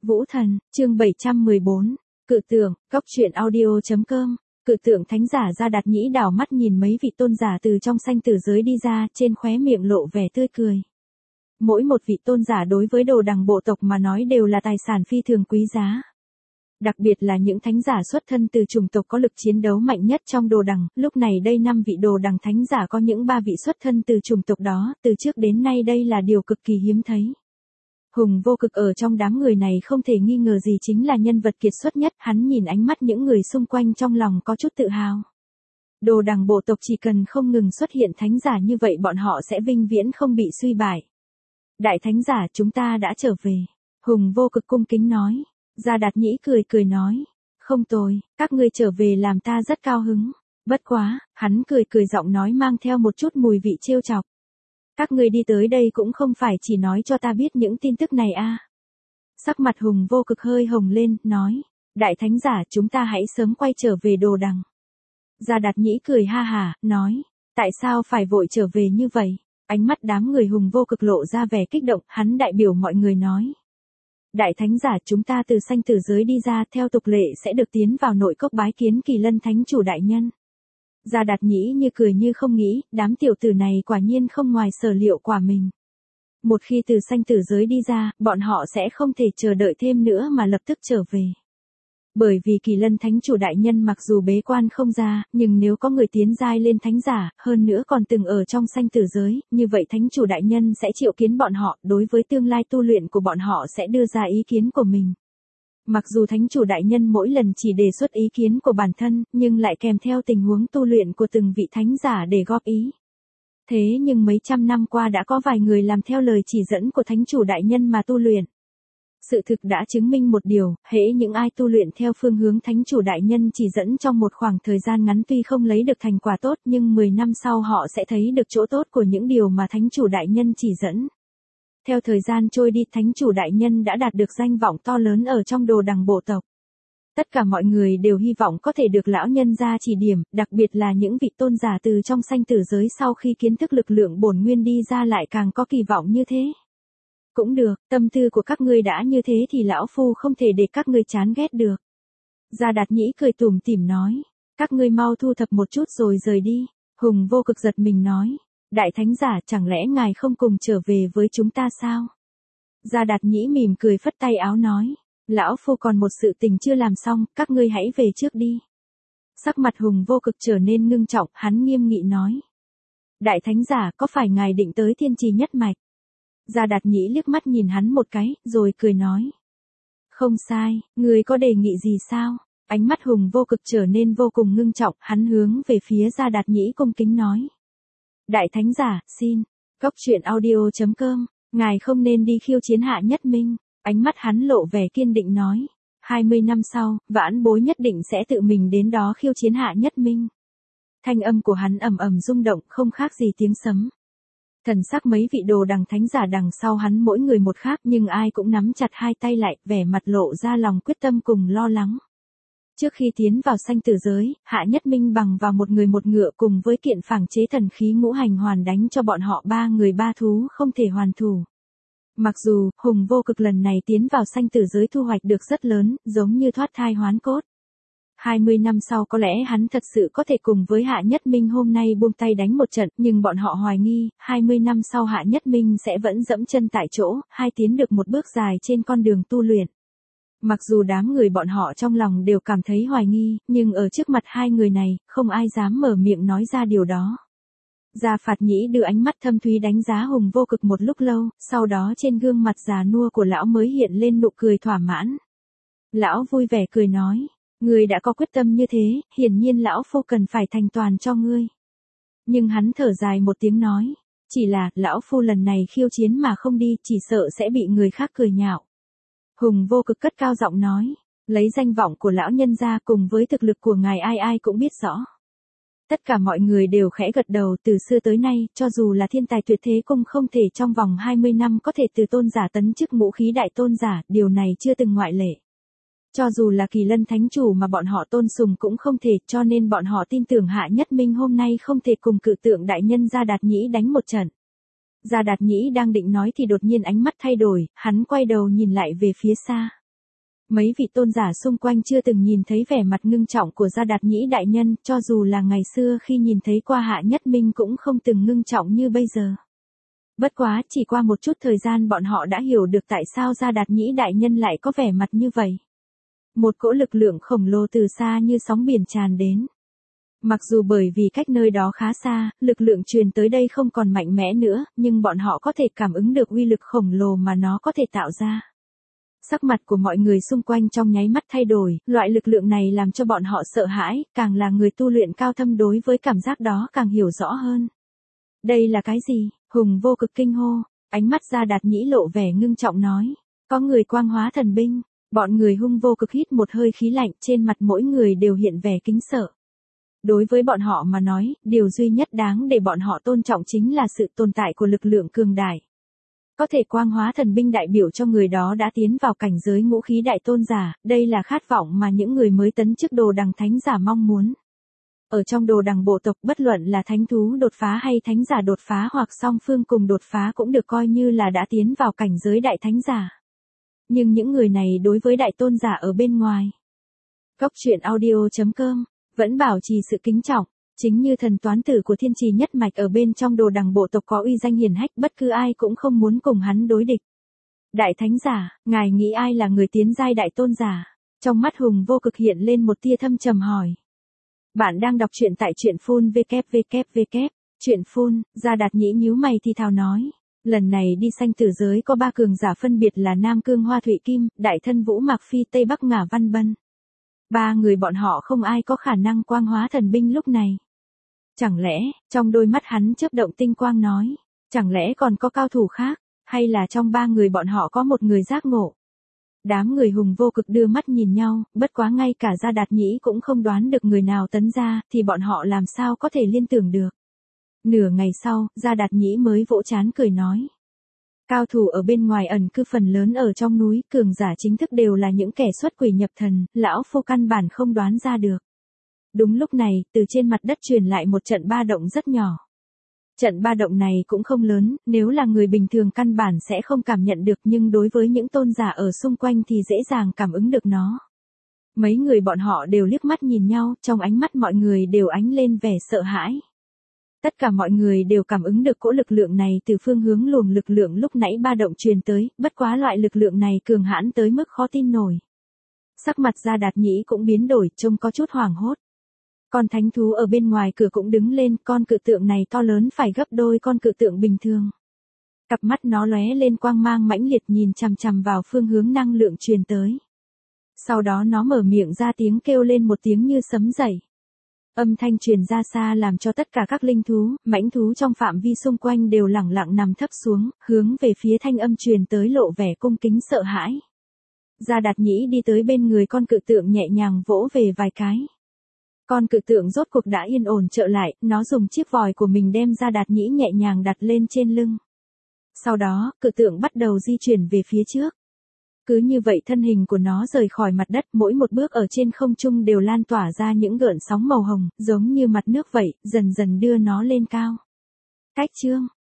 Vũ Thần, chương 714. Cự tượng, Cóc truyện audio.com. Cự tượng thánh giả Gia Đạt Nhĩ đảo mắt nhìn mấy vị tôn giả từ trong sanh tử giới đi ra, trên khóe miệng lộ vẻ tươi cười. Mỗi một vị tôn giả đối với đồ đằng bộ tộc mà nói đều là tài sản phi thường quý giá. Đặc biệt là những thánh giả xuất thân từ chủng tộc có lực chiến đấu mạnh nhất trong đồ đằng, lúc này đây 5 vị đồ đằng thánh giả có những 3 vị xuất thân từ chủng tộc đó, từ trước đến nay đây là điều cực kỳ hiếm thấy. Hùng Vô Cực ở trong đám người này không thể nghi ngờ gì chính là nhân vật kiệt xuất nhất, hắn nhìn ánh mắt những người xung quanh trong lòng có chút tự hào. Đồ đằng bộ tộc chỉ cần không ngừng xuất hiện thánh giả như vậy bọn họ sẽ vinh viễn không bị suy bại. Đại thánh giả, chúng ta đã trở về. Hùng Vô Cực cung kính nói. Gia Đạt Nhĩ cười nói. Không tồi, các ngươi trở về làm ta rất cao hứng. Bất quá, hắn cười giọng nói mang theo một chút mùi vị trêu chọc. Các ngươi đi tới đây cũng không phải chỉ nói cho ta biết những tin tức này à. Sắc mặt Hùng Vô Cực hơi hồng lên, nói. Đại thánh giả, chúng ta hãy sớm quay trở về đồ đằng. Gia Đạt Nhĩ cười ha hả, nói. Tại sao phải vội trở về như vậy? Ánh mắt đám người Hùng Vô Cực lộ ra vẻ kích động, hắn đại biểu mọi người nói. Đại thánh giả, chúng ta từ sanh tử giới đi ra, theo tục lệ sẽ được tiến vào nội cốc bái kiến Kỳ Lân thánh chủ đại nhân. Gia Đạt Nhĩ như cười như không nghĩ, đám tiểu tử này quả nhiên không ngoài sở liệu của mình. Một khi từ sanh tử giới đi ra, bọn họ sẽ không thể chờ đợi thêm nữa mà lập tức trở về. Bởi vì Kỳ Lân thánh chủ đại nhân mặc dù bế quan không ra, nhưng nếu có người tiến giai lên thánh giả, hơn nữa còn từng ở trong sanh tử giới, như vậy thánh chủ đại nhân sẽ triệu kiến bọn họ, đối với tương lai tu luyện của bọn họ sẽ đưa ra ý kiến của mình. Mặc dù thánh chủ đại nhân mỗi lần chỉ đề xuất ý kiến của bản thân, nhưng lại kèm theo tình huống tu luyện của từng vị thánh giả để góp ý. Thế nhưng mấy trăm năm qua đã có vài người làm theo lời chỉ dẫn của thánh chủ đại nhân mà tu luyện. Sự thực đã chứng minh một điều, hễ những ai tu luyện theo phương hướng thánh chủ đại nhân chỉ dẫn trong một khoảng thời gian ngắn tuy không lấy được thành quả tốt nhưng 10 năm sau họ sẽ thấy được chỗ tốt của những điều mà thánh chủ đại nhân chỉ dẫn. Theo thời gian trôi đi, thánh chủ đại nhân đã đạt được danh vọng to lớn ở trong đồ đằng bộ tộc. Tất cả mọi người đều hy vọng có thể được lão nhân gia chỉ điểm, đặc biệt là những vị tôn giả từ trong sanh tử giới sau khi kiến thức lực lượng bổn nguyên đi ra lại càng có kỳ vọng như thế. Cũng được, tâm tư của các ngươi đã như thế thì lão phu không thể để các ngươi chán ghét được. Gia Đạt Nhĩ cười tủm tỉm nói, các ngươi mau thu thập một chút rồi rời đi. Hùng Vô Cực giật mình nói, đại thánh giả, chẳng lẽ ngài không cùng trở về với chúng ta sao? Gia Đạt Nhĩ mỉm cười phất tay áo nói, lão phu còn một sự tình chưa làm xong, các ngươi hãy về trước đi. Sắc mặt Hùng Vô Cực trở nên ngưng trọng, hắn nghiêm nghị nói, đại thánh giả, có phải ngài định tới Thiên Trì nhất mạch? Gia Đạt Nhĩ liếc mắt nhìn hắn một cái, rồi cười nói. Không sai, người có đề nghị gì sao? Ánh mắt Hùng Vô Cực trở nên vô cùng ngưng trọng, hắn hướng về phía Gia Đạt Nhĩ cung kính nói. Đại thánh giả, xin. Cóc truyện audio.com, ngài không nên đi khiêu chiến Hạ Nhất Minh. Ánh mắt hắn lộ vẻ kiên định nói. 20 năm sau, vãn bối nhất định sẽ tự mình đến đó khiêu chiến Hạ Nhất Minh. Thanh âm của hắn ầm ầm rung động, không khác gì tiếng sấm. Thần sắc mấy vị đồ đằng thánh giả đằng sau hắn mỗi người một khác nhưng ai cũng nắm chặt hai tay lại, vẻ mặt lộ ra lòng quyết tâm cùng lo lắng. Trước khi tiến vào sanh tử giới, Hạ Nhất Minh bằng vào một người một ngựa cùng với kiện phảng chế thần khí ngũ hành hoàn đánh cho bọn họ 3 người 3 thú không thể hoàn thủ. Mặc dù, Hùng Vô Cực lần này tiến vào sanh tử giới thu hoạch được rất lớn, giống như thoát thai hoán cốt. 20 năm sau có lẽ hắn thật sự có thể cùng với Hạ Nhất Minh hôm nay buông tay đánh một trận, nhưng bọn họ hoài nghi, 20 năm sau Hạ Nhất Minh sẽ vẫn dẫm chân tại chỗ, hay tiến được một bước dài trên con đường tu luyện. Mặc dù đám người bọn họ trong lòng đều cảm thấy hoài nghi, nhưng ở trước mặt hai người này, không ai dám mở miệng nói ra điều đó. Gia Phạt Nhĩ đưa ánh mắt thâm thúy đánh giá Hùng Vô Cực một lúc lâu, sau đó trên gương mặt già nua của lão mới hiện lên nụ cười thỏa mãn. Lão vui vẻ cười nói. Ngươi đã có quyết tâm như thế, hiển nhiên lão phu cần phải thành toàn cho ngươi. Nhưng hắn thở dài một tiếng nói, chỉ là, lão phu lần này khiêu chiến mà không đi, chỉ sợ sẽ bị người khác cười nhạo. Hùng Vô Cực cất cao giọng nói, lấy danh vọng của lão nhân ra cùng với thực lực của ngài ai ai cũng biết rõ. Tất cả mọi người đều khẽ gật đầu, từ xưa tới nay, cho dù là thiên tài tuyệt thế cũng không thể trong vòng 20 năm có thể từ tôn giả tấn chức ngũ khí đại tôn giả, điều này chưa từng ngoại lệ. Cho dù là Kỳ Lân thánh chủ mà bọn họ tôn sùng cũng không thể, cho nên bọn họ tin tưởng Hạ Nhất Minh hôm nay không thể cùng cự tượng đại nhân Gia Đạt Nhĩ đánh một trận. Gia Đạt Nhĩ đang định nói thì đột nhiên ánh mắt thay đổi, hắn quay đầu nhìn lại về phía xa. Mấy vị tôn giả xung quanh chưa từng nhìn thấy vẻ mặt ngưng trọng của Gia Đạt Nhĩ đại nhân, cho dù là ngày xưa khi nhìn thấy qua Hạ Nhất Minh cũng không từng ngưng trọng như bây giờ. Bất quá, chỉ qua một chút thời gian bọn họ đã hiểu được tại sao Gia Đạt Nhĩ đại nhân lại có vẻ mặt như vậy. Một cỗ lực lượng khổng lồ từ xa như sóng biển tràn đến. Mặc dù bởi vì cách nơi đó khá xa, lực lượng truyền tới đây không còn mạnh mẽ nữa, nhưng bọn họ có thể cảm ứng được uy lực khổng lồ mà nó có thể tạo ra. Sắc mặt của mọi người xung quanh trong nháy mắt thay đổi, loại lực lượng này làm cho bọn họ sợ hãi, càng là người tu luyện cao thâm đối với cảm giác đó càng hiểu rõ hơn. Đây là cái gì? Hùng Vô Cực kinh hô, ánh mắt Gia Đạt Nhĩ lộ vẻ ngưng trọng nói. Có người quang hóa thần binh, bọn người Hung Vô Cực hít một hơi khí lạnh, trên mặt mỗi người đều hiện vẻ kính sợ. Đối với bọn họ mà nói, điều duy nhất đáng để bọn họ tôn trọng chính là sự tồn tại của lực lượng cường đại. Có thể quang hóa thần binh đại biểu cho người đó đã tiến vào cảnh giới ngũ khí đại tôn giả, đây là khát vọng mà những người mới tấn chức đồ đằng thánh giả mong muốn. Ở trong đồ đằng bộ tộc bất luận là thánh thú đột phá hay thánh giả đột phá hoặc song phương cùng đột phá cũng được coi như là đã tiến vào cảnh giới đại thánh giả. Nhưng những người này đối với đại tôn giả ở bên ngoài. Góc truyện audio.com vẫn bảo trì sự kính trọng, chính như thần toán tử của thiên trì nhất mạch ở bên trong đồ đằng bộ tộc có uy danh hiển hách, bất cứ ai cũng không muốn cùng hắn đối địch. Đại thánh giả, ngài nghĩ ai là người tiến giai đại tôn giả? Trong mắt Hùng Vô Cực hiện lên một tia thâm trầm hỏi. Bạn đang đọc truyện tại truyện phun www. Truyện phun, Gia Đạt Nhĩ nhíu mày thì thào nói. Lần này đi sanh tử giới có 3 cường giả phân biệt là Nam Cương Hoa Thụy Kim, Đại Thân Vũ Mạc Phi Tây Bắc Ngả Văn Bân. 3 người bọn họ không ai có khả năng quang hóa thần binh lúc này. Chẳng lẽ, trong đôi mắt hắn chớp động tinh quang nói, chẳng lẽ còn có cao thủ khác, hay là trong 3 người bọn họ có một người giác ngộ? Đám người Hùng Vô Cực đưa mắt nhìn nhau, bất quá ngay cả Gia Đạt Nhĩ cũng không đoán được người nào tấn ra, thì bọn họ làm sao có thể liên tưởng được. Nửa ngày sau, Gia Đạt Nhĩ mới vỗ trán cười nói. Cao thủ ở bên ngoài ẩn cư phần lớn ở trong núi, cường giả chính thức đều là những kẻ xuất quỷ nhập thần, lão phu căn bản không đoán ra được. Đúng lúc này, từ trên mặt đất truyền lại một trận ba động rất nhỏ. Trận ba động này cũng không lớn, nếu là người bình thường căn bản sẽ không cảm nhận được, nhưng đối với những tôn giả ở xung quanh thì dễ dàng cảm ứng được nó. Mấy người bọn họ đều liếc mắt nhìn nhau, trong ánh mắt mọi người đều ánh lên vẻ sợ hãi. Tất cả mọi người đều cảm ứng được cỗ lực lượng này từ phương hướng luồng lực lượng lúc nãy ba động truyền tới, bất quá loại lực lượng này cường hãn tới mức khó tin nổi. Sắc mặt Gia Đạt Nhĩ cũng biến đổi, trông có chút hoảng hốt. Con thánh thú ở bên ngoài cửa cũng đứng lên, con cự tượng này to lớn phải gấp đôi con cự tượng bình thường. Cặp mắt nó lóe lên quang mang mãnh liệt nhìn chằm chằm vào phương hướng năng lượng truyền tới. Sau đó nó mở miệng ra tiếng kêu lên một tiếng như sấm dậy. Âm thanh truyền ra xa làm cho tất cả các linh thú, mãnh thú trong phạm vi xung quanh đều lẳng lặng nằm thấp xuống, hướng về phía thanh âm truyền tới lộ vẻ cung kính sợ hãi. Gia Đạt Nhĩ đi tới bên người con cự tượng nhẹ nhàng vỗ về vài cái. Con cự tượng rốt cuộc đã yên ổn trở lại, nó dùng chiếc vòi của mình đem Gia Đạt Nhĩ nhẹ nhàng đặt lên trên lưng. Sau đó, cự tượng bắt đầu di chuyển về phía trước. Cứ như vậy thân hình của nó rời khỏi mặt đất, mỗi một bước ở trên không trung đều lan tỏa ra những gợn sóng màu hồng, giống như mặt nước vậy, dần dần đưa nó lên cao. Cách chương